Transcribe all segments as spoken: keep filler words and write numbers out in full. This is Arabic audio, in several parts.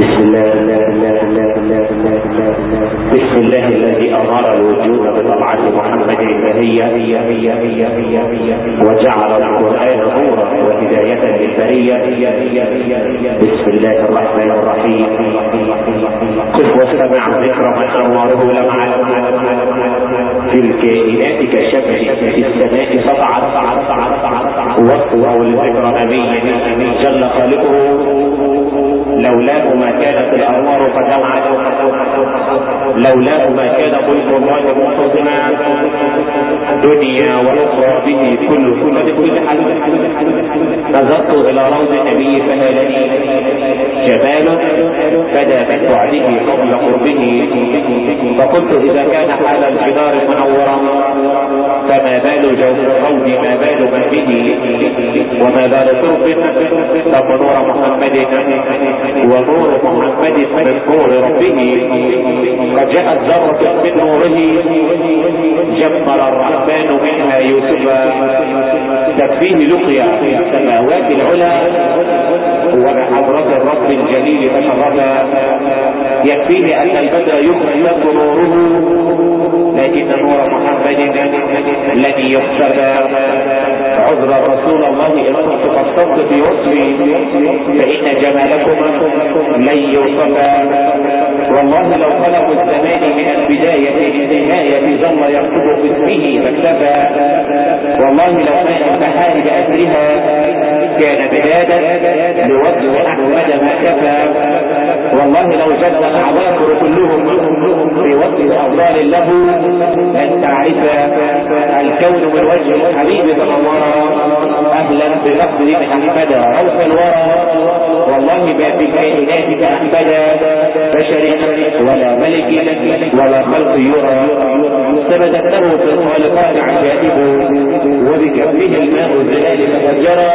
بسم الله بسم الله الذي أظهر الوجود بطلعة محمد البهية وجعل القرآن نورا وهداية للبرية. بسم الله الرحمن الرحيم. قف واستمع ذكر من أنواره لمعت في الكائنات كالشمس في السماء سطعت وصفه لذكر نبي جل خالقه لولاه ما كانت الأنوار قد لمعت لولاه ما كان قلب الله منتظما دنيا وأخرى به كل كل حل. نظرت إلى روض النبي فهالني جمال بدا من بعده قبل قربه فقلت إذا كان حال الجدار منورا فما بال جوف الروض ما بال من به وما بال قرب فنور محمد ونور محمد من نور ربه قد جاءت ذرة من نوره جمر الرحمن منها يوسفا تكفيه لقيا في السماوات العلى وبحضرة الرب الجليل تشرفا يكفيه أن البدر يخلق نوره لكن نور محمد لن يخشى عذر رسول الله إن كنت قصرت في وصفي فإن جمالكم لن يوصفا. والله لو خلق الزمان من البداية للنهاية ظل يكتب باسمه فاكتفى. والله لو كان البحار بأسرها كان بدادا لوصف أحمد ما كفى. والله لو جد العباقر كلهم في وصف أفضال له أن تعرف الكون من وجه الحبيب تنورا أهلا بلفظ أحمد روح الورى. والله ما في الكائنات كأحمد بشر ولا ملك ولا خلق يرى ثبتت له في الخالقات عجائب وبكفه الماء الزلال تفجرا.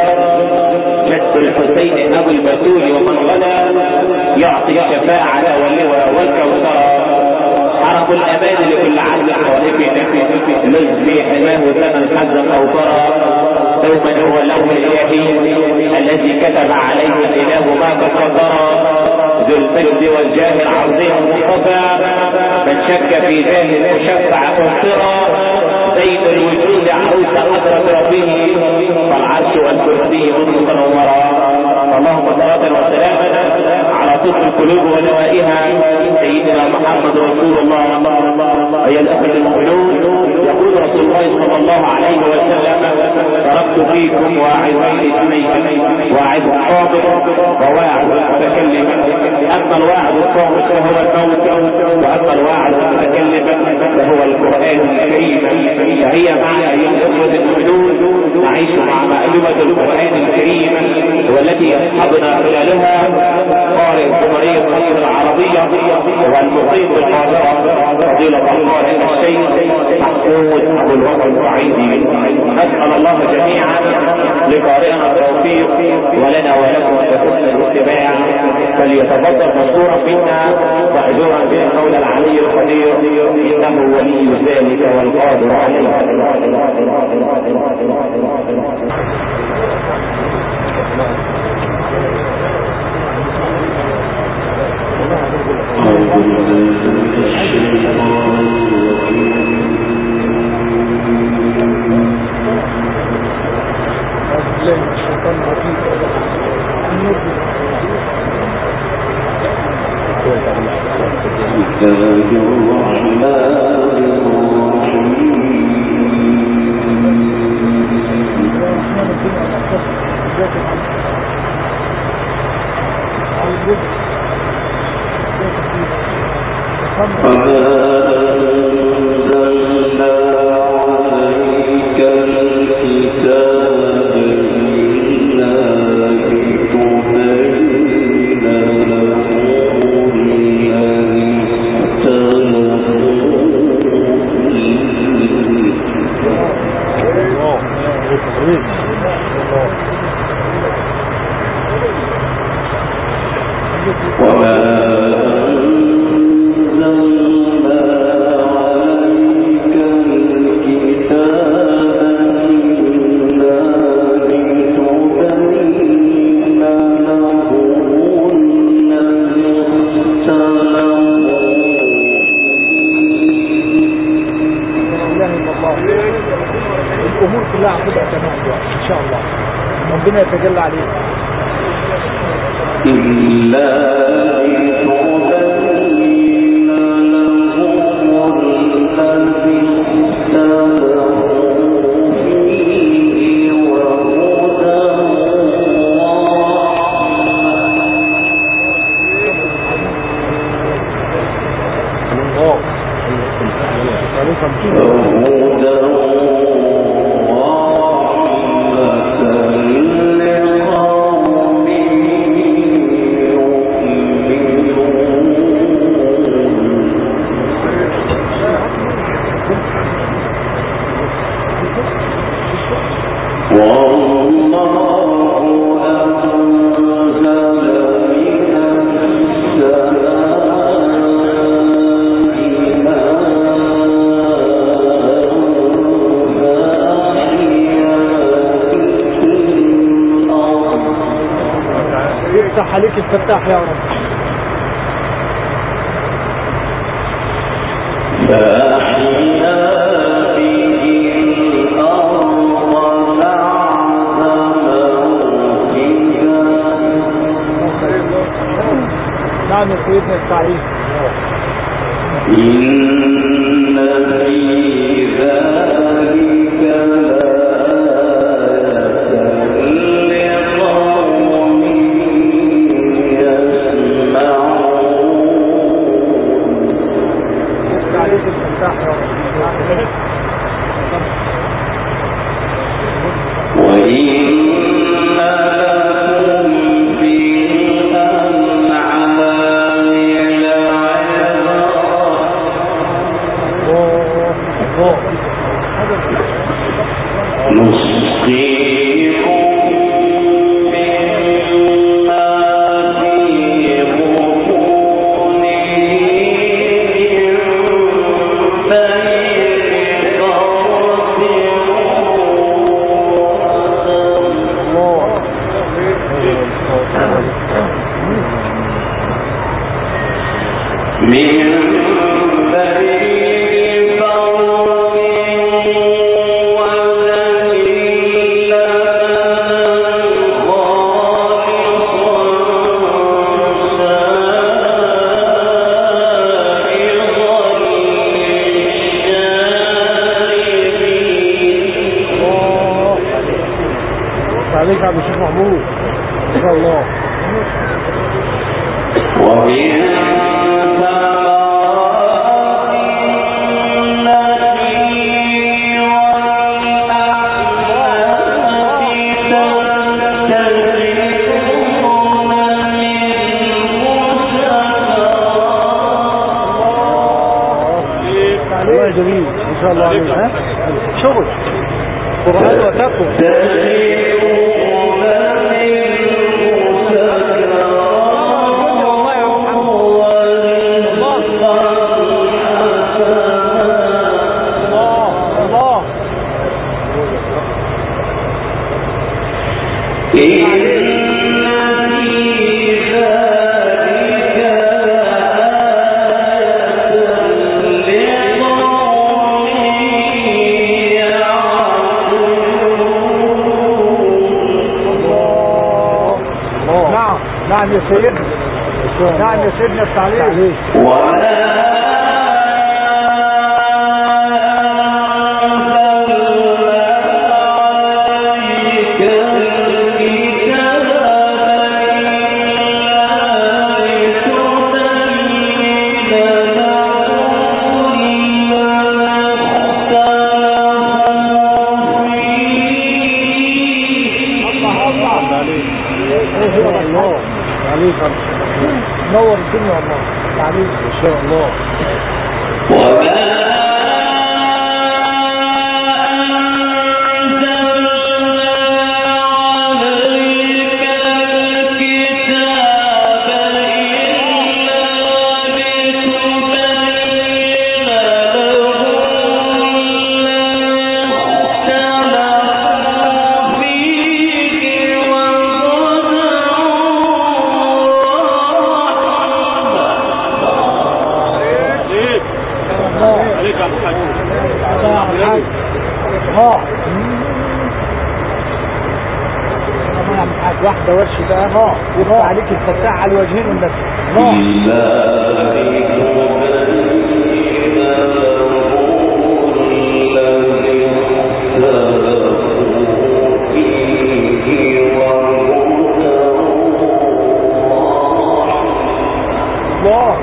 جد الحسين أبو البتول ومن غدا يعطي الشفاعة واللواء والكوثرى. حرق الأمان لكل عدل خالق لز في حماه ثمن حزا أو ترى دوما هو لون الإلهي الذي كتب عليه الإله ما قد قدر ذو المجد والجاه العظيم المصطفى من شك في جاه المشفع مبصرا زين الوجود عروس حضرة ربه فالعرش والكرسي منورا. اللهم صلاة وسلاما على طب القلوب ونوائها سيدنا محمد رسول الله. أيها الأخوة المؤمنون يقول رسول الله صلى الله عليه وسلم تركت فيكم واعظين اثنين واعظ صادق وواعظ متكلم. أما الواعظ الصادق فهو الموت وأما الواعظ المتكلم فهو القرآن الكريم. فهي معنا أيها الأخوة المؤمنون نعيش مع مألومة القرآن الكريم والتي يصحبنا خلالها قارئ جمهورية مصر العربية والمقيم بالقاهرة فضيلة القارئ الشيخ محمود أبو الوفا الصعيدي. نسأل الله جميعا لقارئنا التوفيق ولنا ولكم حسن الاتباع فليتفضل مشكورا منا مأجورا به المولى العلي القدير إنه ولي ذلك والقادر عليه. ربنا يتجلى عليه إلا عليك الفتاح يا رب. نعم يا سيدنا السعيد. إن في ذلك عليك عبد الشيخ محمود ان شاء الله. ومن جميل ان شاء الله عليك. ها شغل قرآن وتقوى. نعم يا سيدنا. نعم يا سيدنا التعليم. نور الدنيا والله عليك ان شاء الله. واحدة ورش بقى نار يبقى عليك الفتاح على الوجهين والنفس نار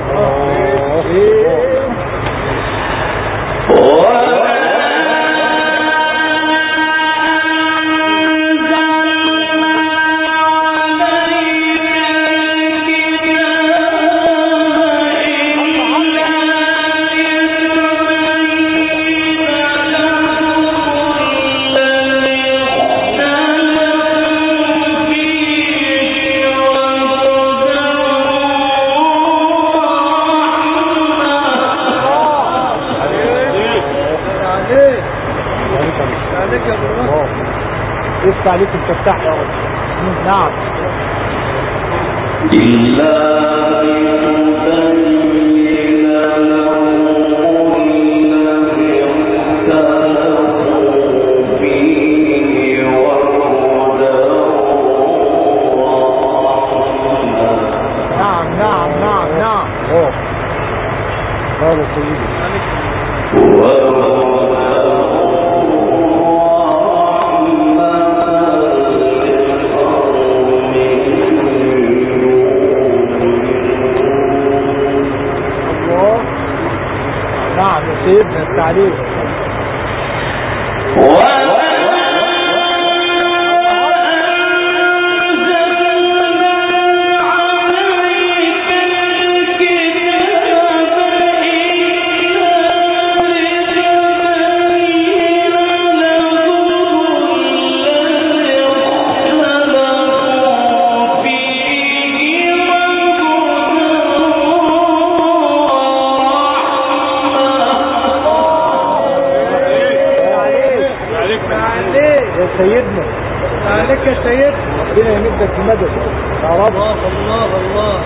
يفتح عليك الفتاح يا رب. نعم نعم نعم نعم نعم اوه هذا سيدي سيدنا التعليم سيدنا عليك يا سيدنا ربنا يمدك بمدد يا رب الله الله الله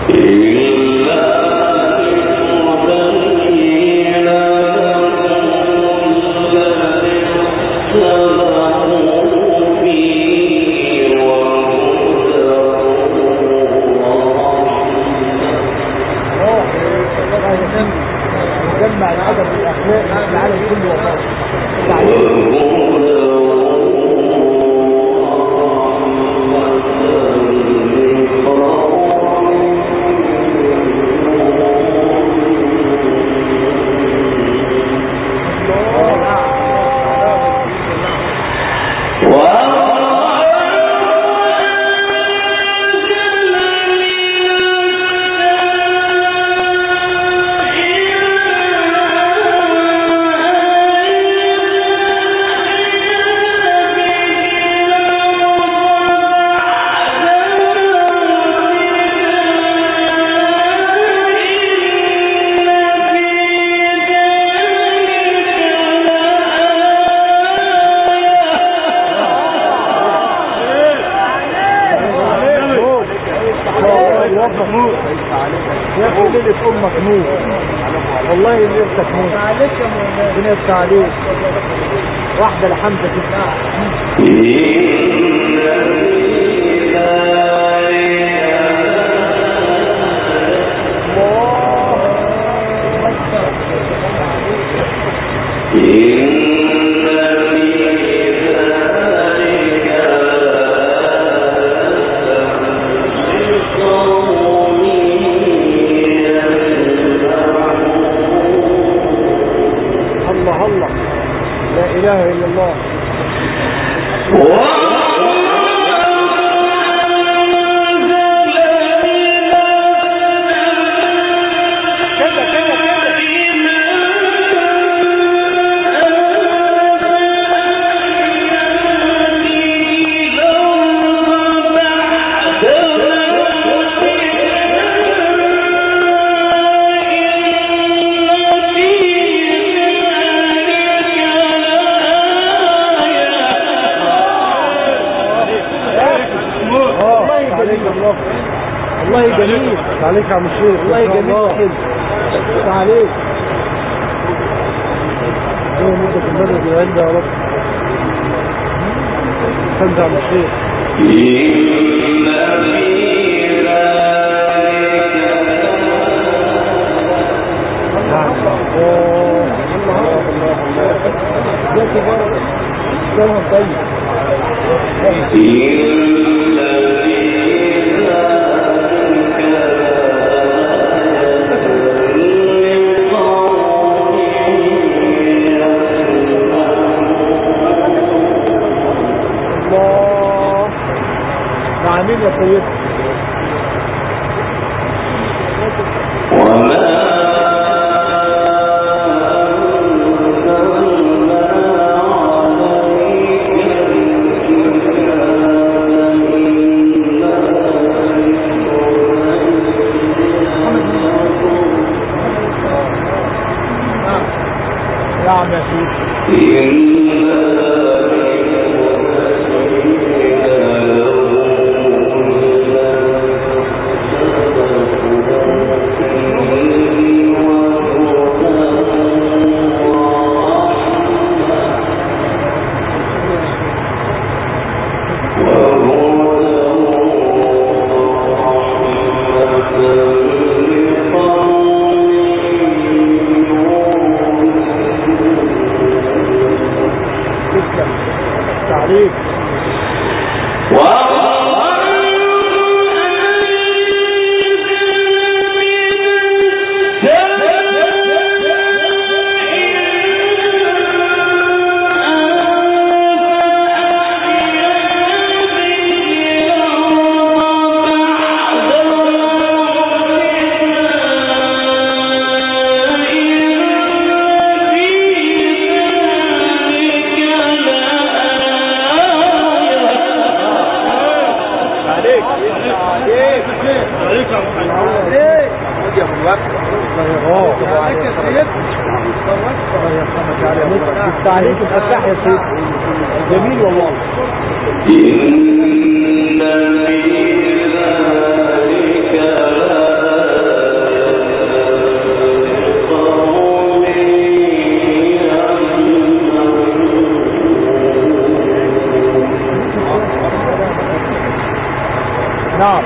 جمع الادب والاخلاق في العالم كله والله يا اخي ليلة امك نور والله ليلتك نور معلش يا مولانا ربنا يفتح عليك واحدة لحمزة تفتح لا اله الا الله والله جميل عليك يا عم الشيخ والله جميل كده عليك ايه مدة المدد يا عند يا رب خمسة يا عم الشيخ سنة طيب. الله نعمين يا سيدي. نعم يا سيدي. تعريف التعليق الفتاح يا سيدي جميل والله. إن في ذلك لقوم نعم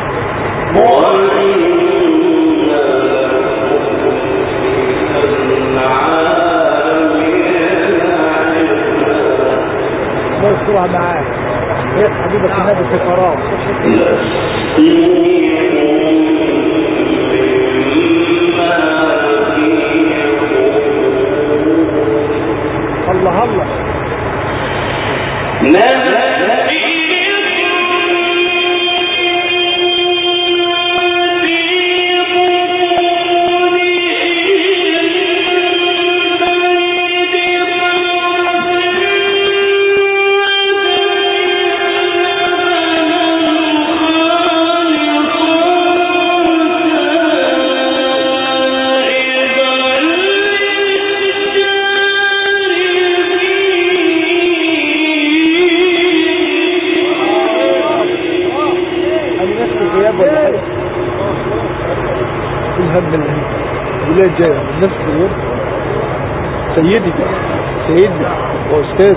اذكرها معاه هي حبيبة النبي في فراغ. الله الله الهم الولاية الجاية نفس اليوم. سيدي سيدي وأستاذ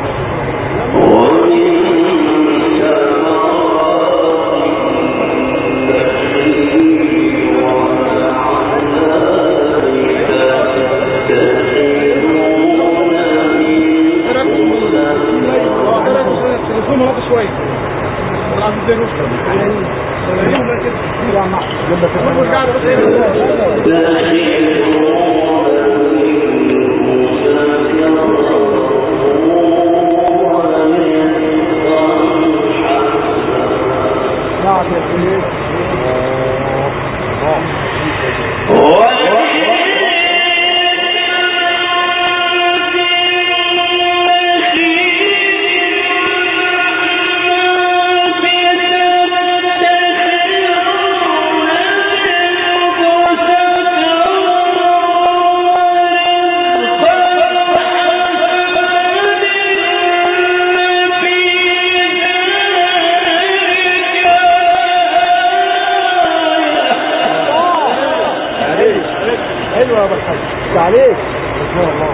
عليك ان شاء الله.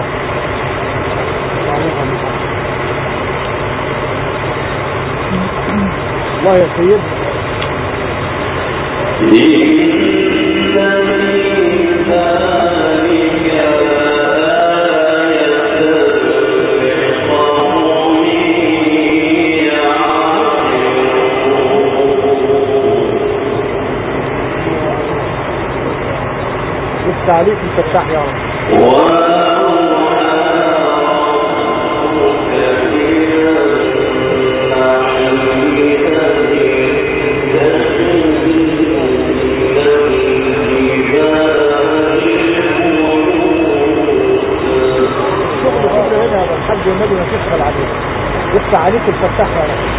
الله يا سيد. يفتح عليك الفتاح يا رب. الحج والنبي ما تشغل عليك، يفتح عليك الفتاح يا رب.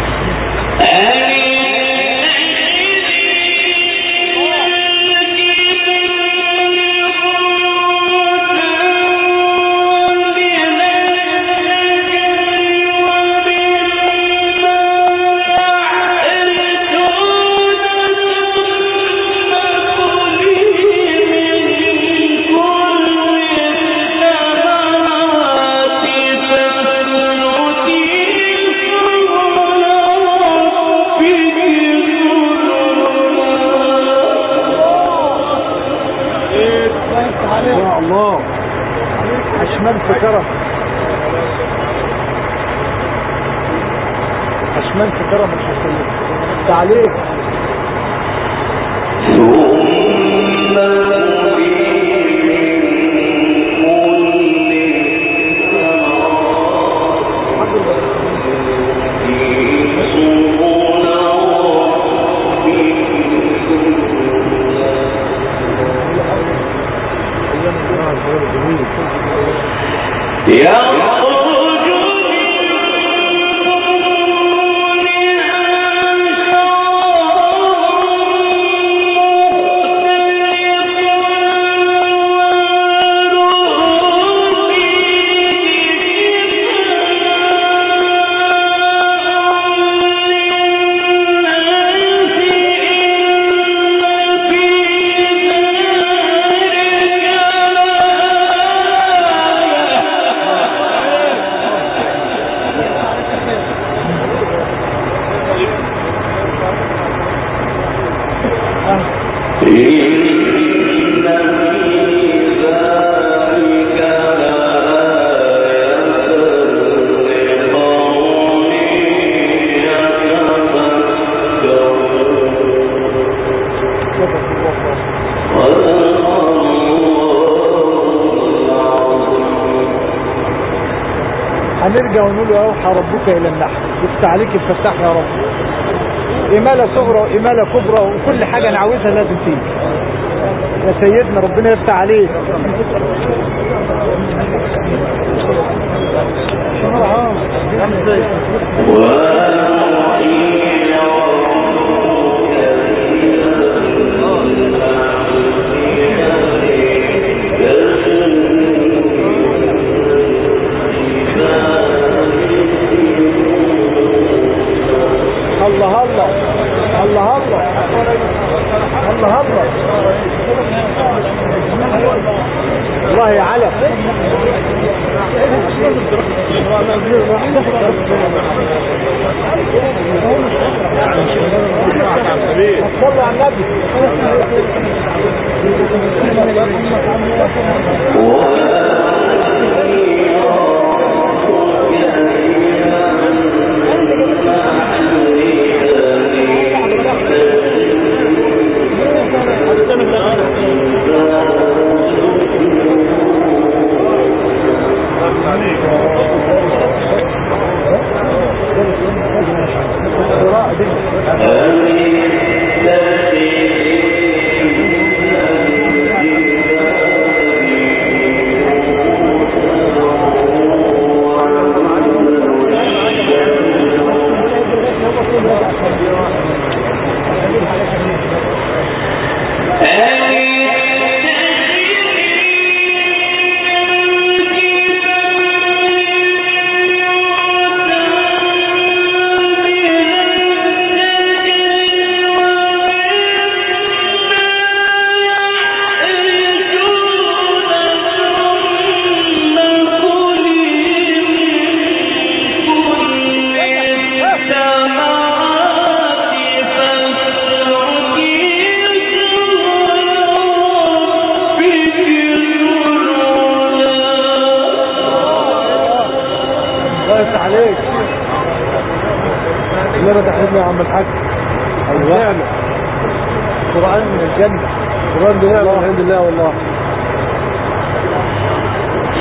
يا الله عشمان في كرم، عشمان في كرم الحسين تعليق. هنرجع ونقول له اوحى ربك الى النحل، يفتح عليك الفتاح يا رب. إمالة صغرى وإمالة كبرى وكل حاجة نعوزها لازم تيجي يا سيدنا، ربنا يفتح عليك. الله الله الله الله الله الله يا علم. صلوا على النبي. عليك اللي تحرمنا يا عم الحاج. ايوه قرآن من الجنة، قرآن بنعمة من عند الله والله.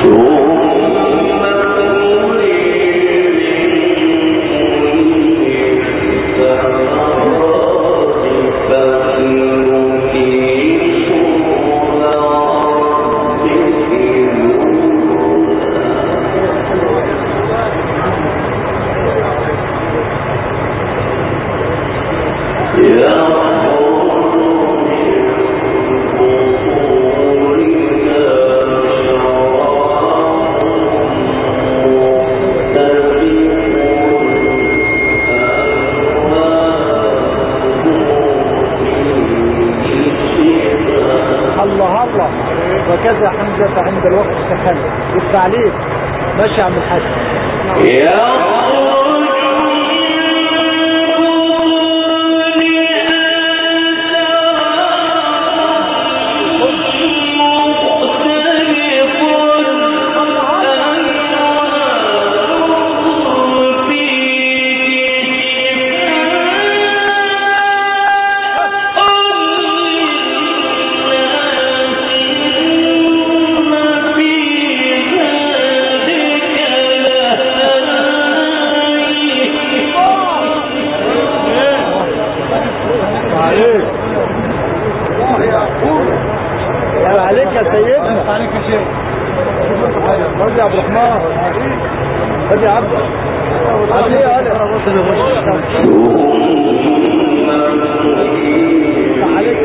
وكذا حمزة عند الوقت استحل والتعليق ماشي عم الحاج عليك يا سيدنا عليك يا شيخ رضي عبد الرحمن رضي عبد عليه عليك عليك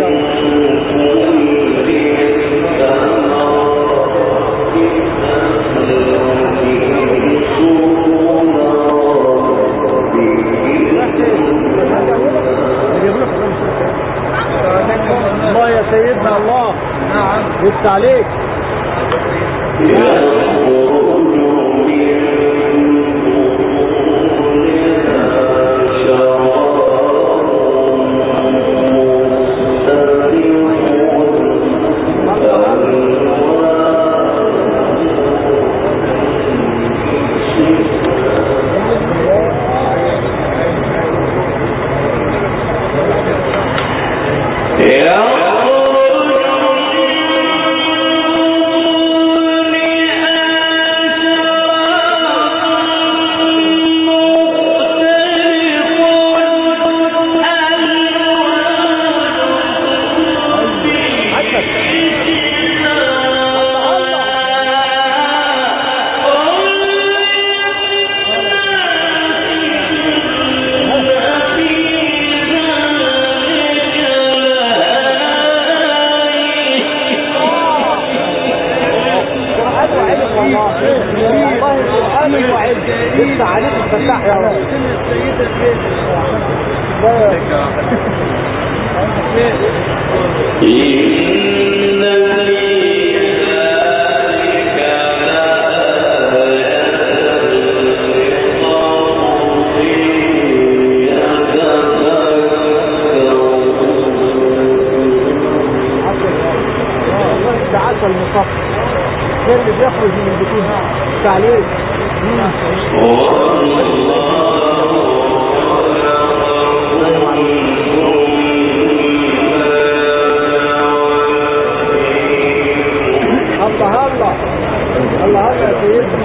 الله يا سيدنا الله يفتح عليك يفتح عليك الفتاح يا رب ده عسل مصفى غير اللي بيخرج من البطون تعليق الله الله الله الله يا سيدنا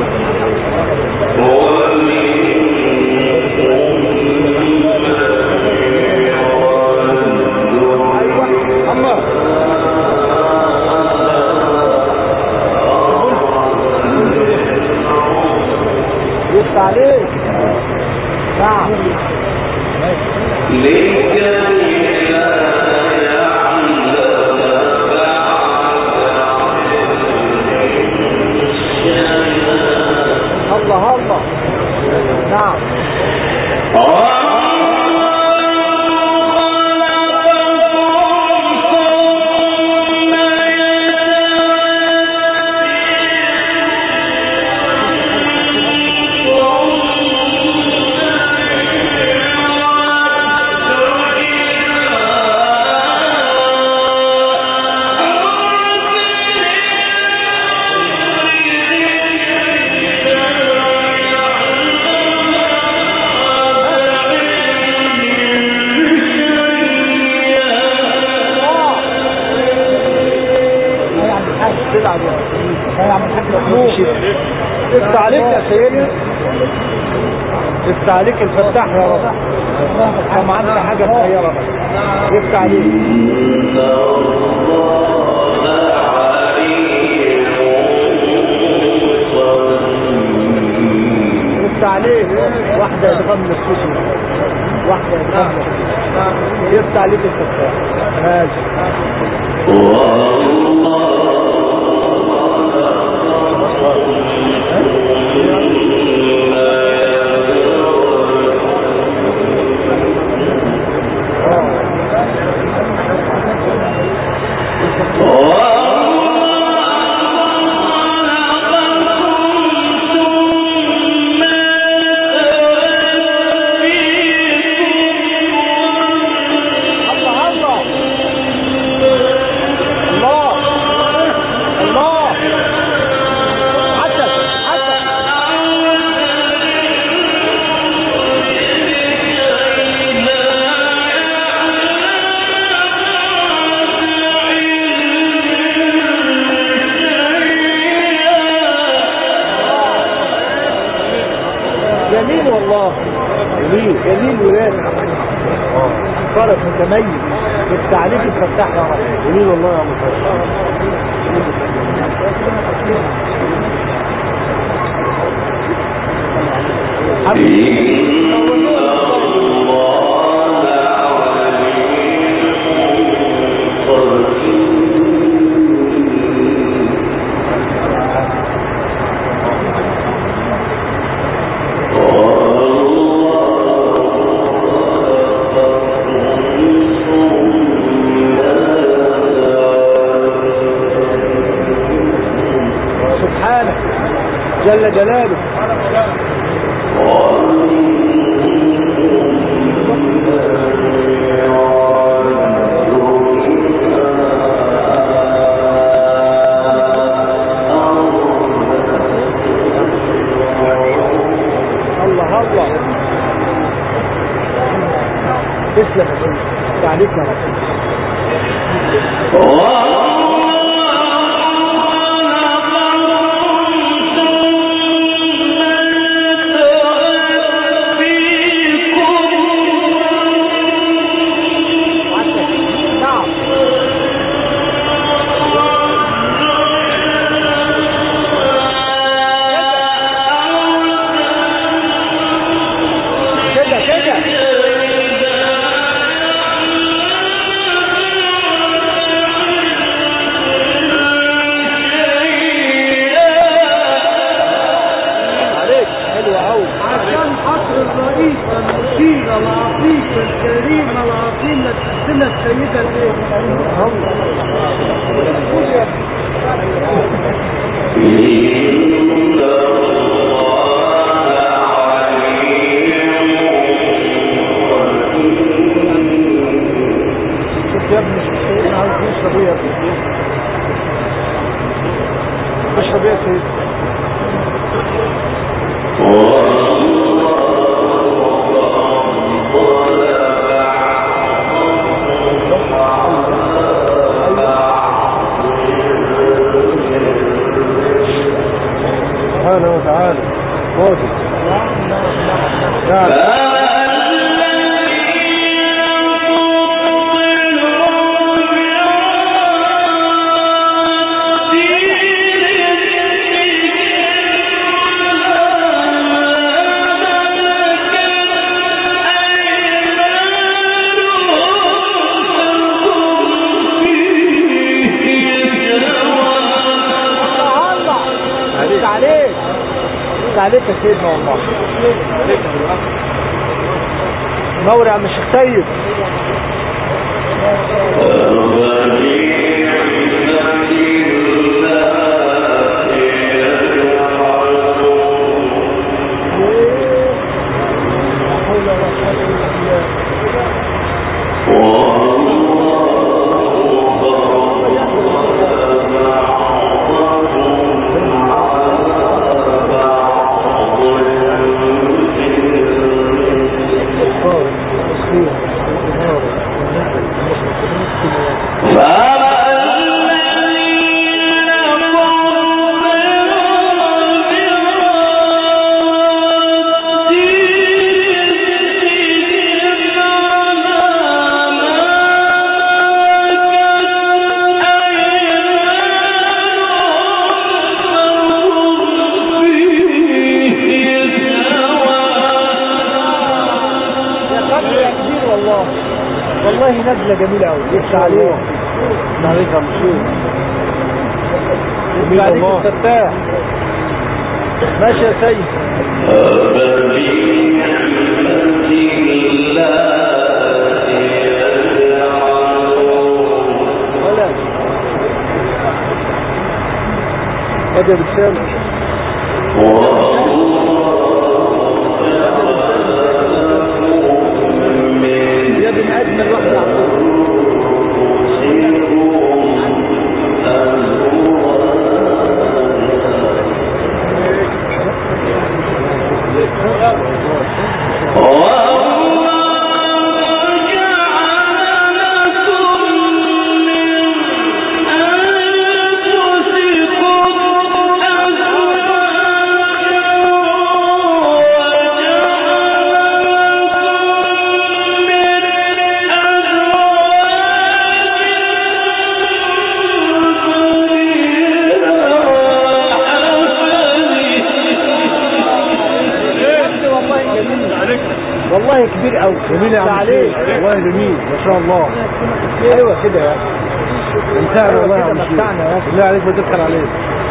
يفتح عليك نعم الله الله نعم تلعب يا عم الحاج محمود افتح عليك يا سيدنا، افتح عليك الفتاح يا رب. كم عندك حاجة صغيرة افتح عليك. افتح عليك واحدة ادغام للسوسي، واحدة ادغام للسوسي، افتح عليك الفتاح ماشي. جميل والله، جميل جميل ولاد فرق متميز بالتعليق الفتاح يا رب. جميل والله يا مصطفى. جل جلاله. الله الله تسلم تعليق يا رب. الكريم العظيم لتحسن السيدة يا ابني سيدنا عاوز يشرب ايه يا ابني؟ اشرب ايه يا سيدنا؟ سبحانه وتعالى واجب. نعم عليك يا سيدنا والله. نور يا عم الشيخ سيد. فأما نزلة جميلة قوي. يفتح عليك عليك يا مشهور. يفتح عليك الفتاح. ماشي يا سيد. ولا هذا بالسلام. يا بن أجمل واحدة والله كبير قوي. جميل يا عم عليك والله جميل ما شاء الله. ايوه كده يا انت والله يا عم متعنا يا بالله عليك بتذكر عليك.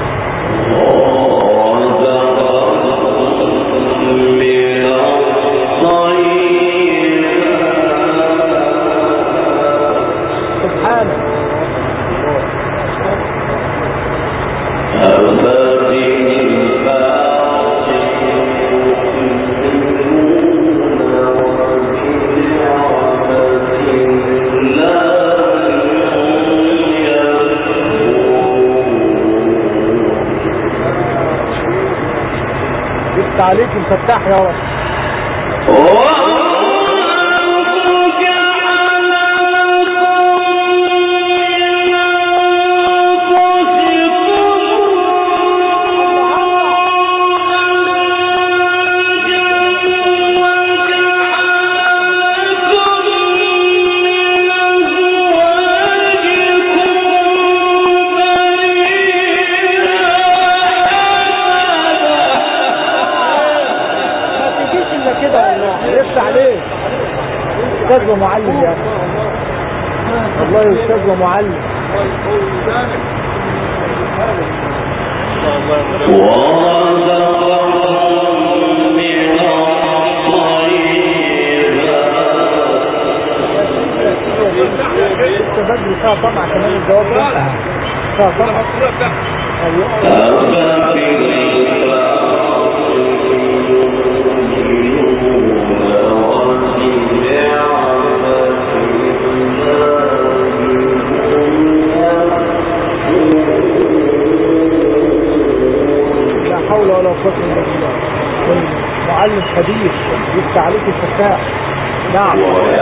سبحانك. يفتح عليك الفتاح يا رب. يفتح عليك استاذ ومعلم يا اخي. والله استاذ ومعلم. لسه بدري فيها طمع كمان الجواب ده فيها طمع. لا حول ولا قوة الا بالله. معلم خبير يفتح عليك الفتاح. نعم.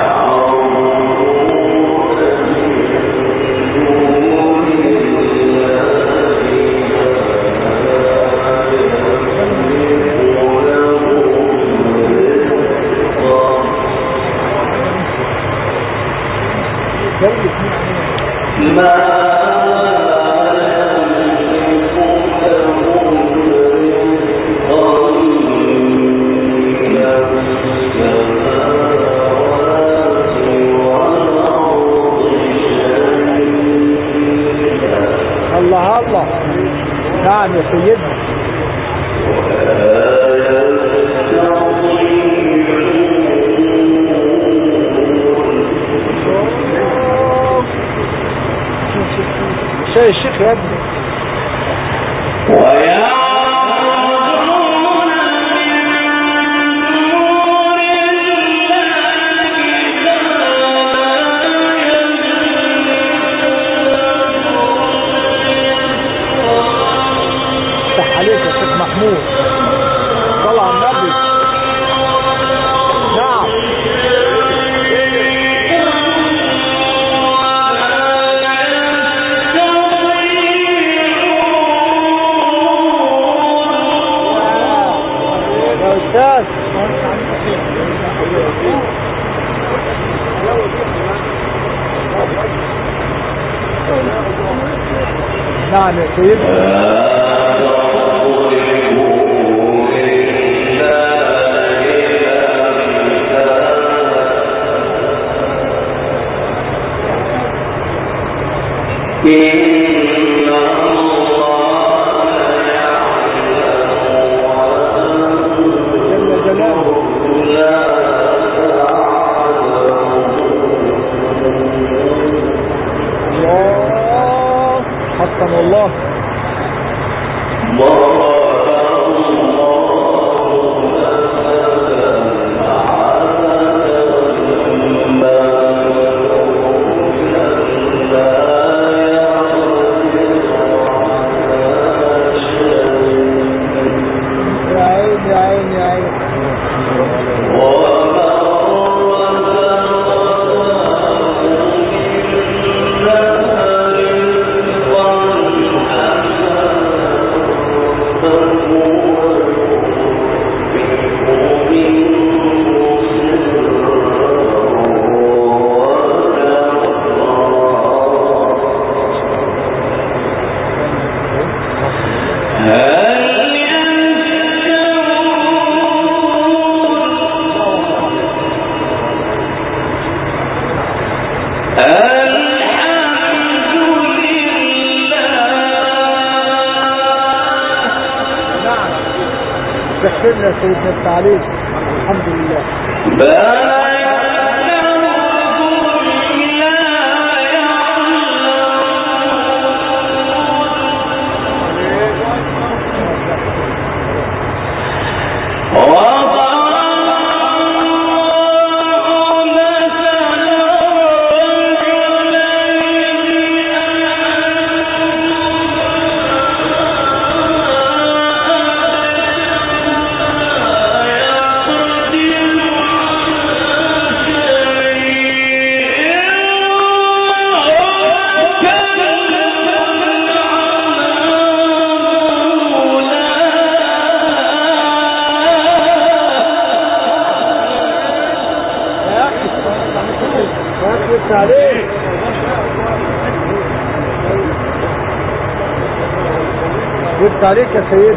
الله الله. نعم يا سيدنا. شاي الشيخ يا ابني. افتح عليك يا شيخ محمود. صلى على النبي. نعم. يا استاذ. نعم يا سيدنا. تحكينا يا سيدنا التعليم. الحمد لله. عليك جبت عليك يا سيد.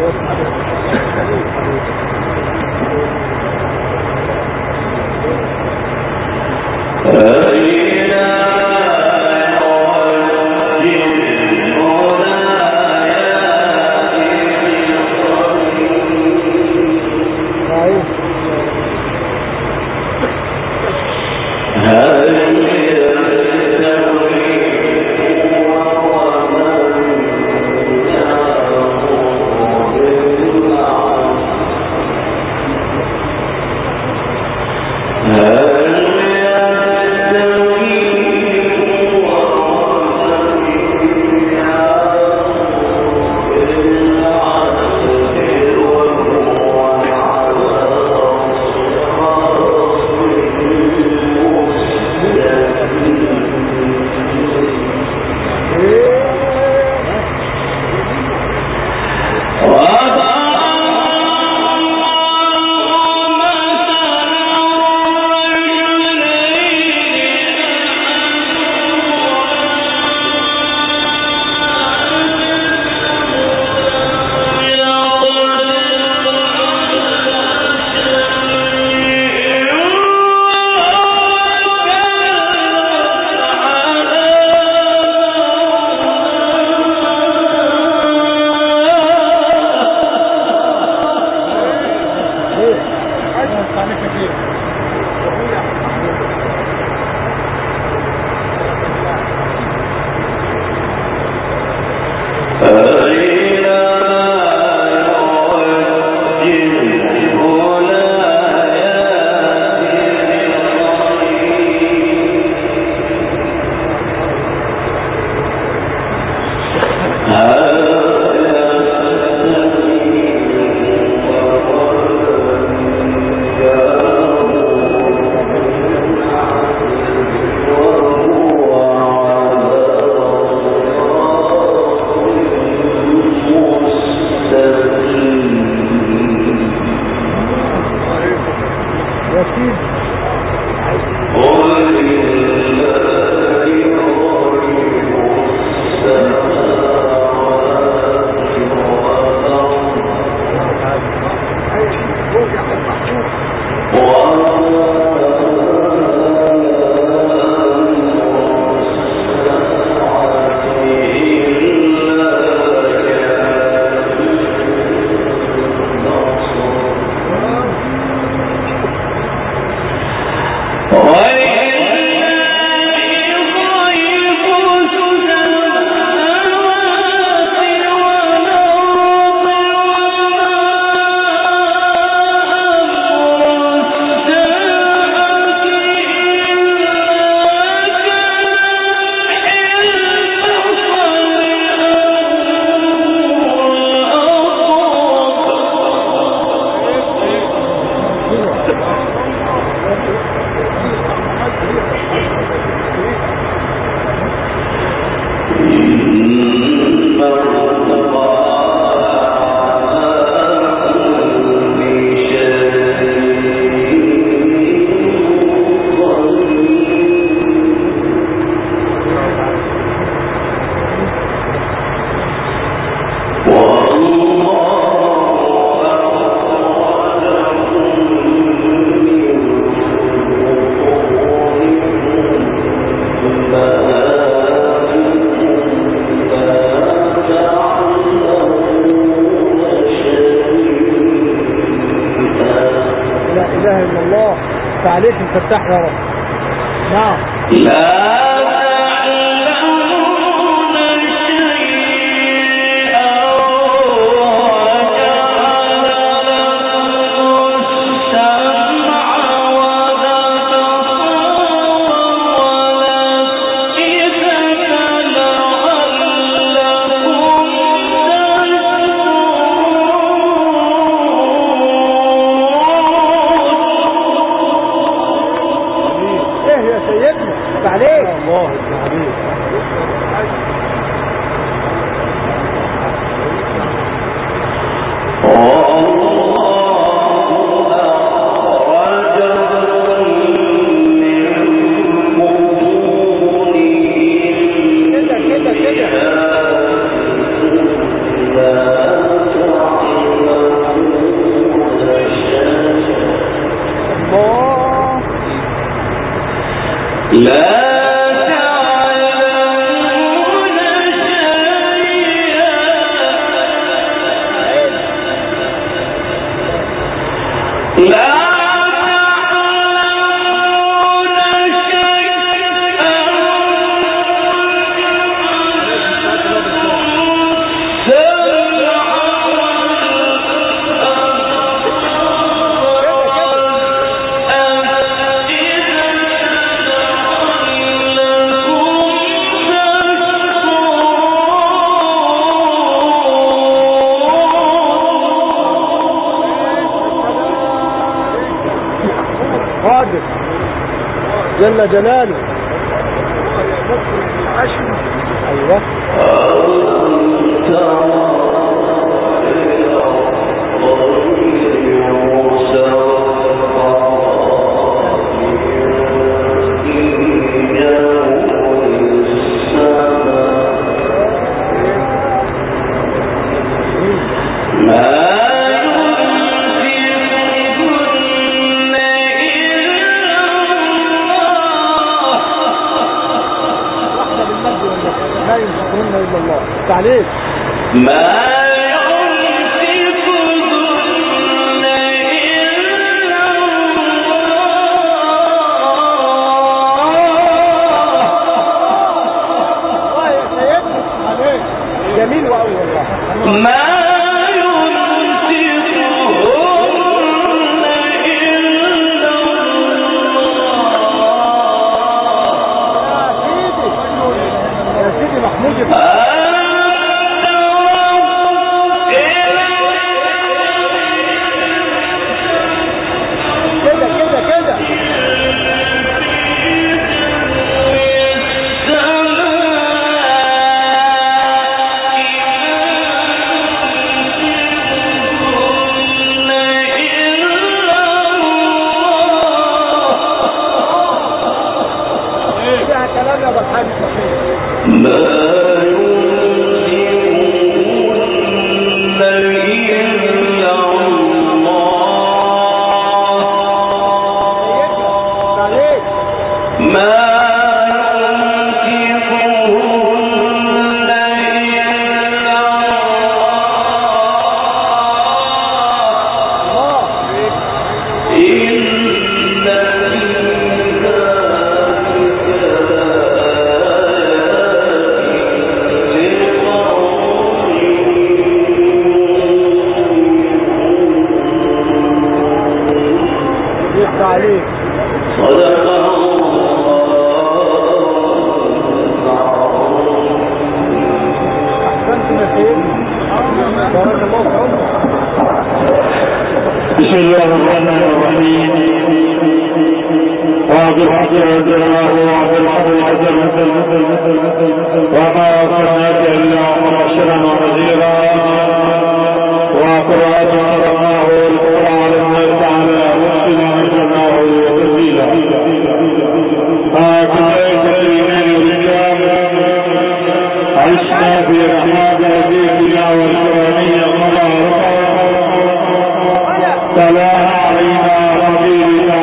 Oh, افتح عليك الفتاح يا رب. نعم. لا جل جلاله. ايوه تعليق ما جميل وأول والله. ما بسم الله الرحمن الرحيم. وبالحق والجلال وبالحق والجلال وما أرسلناك إلا مبشرا ونذيرا وقرآنا قرأناه القرآن لله تعالى وإنا أنزلناه تنزيلا. هكذا كلمات الرجال عشنا في رحمة أبينا والكرامية المباركة سلام علينا ربينا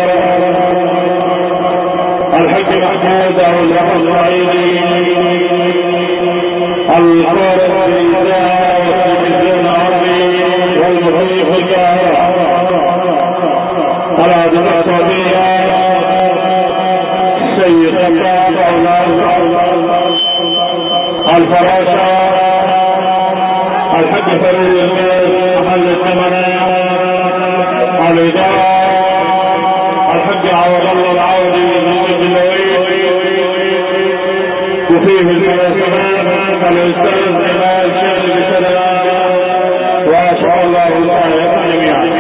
الحج محمود والرحمة العيني القرآن والتلفزيون العربي والمخيخ الجاهرة العدد الصوتية السيد خطاب الفراشة الحج فريد الميز محل الثمنة الإدارة الحج عوض الله العودي من الويل وفيه المناسبات الأستاذ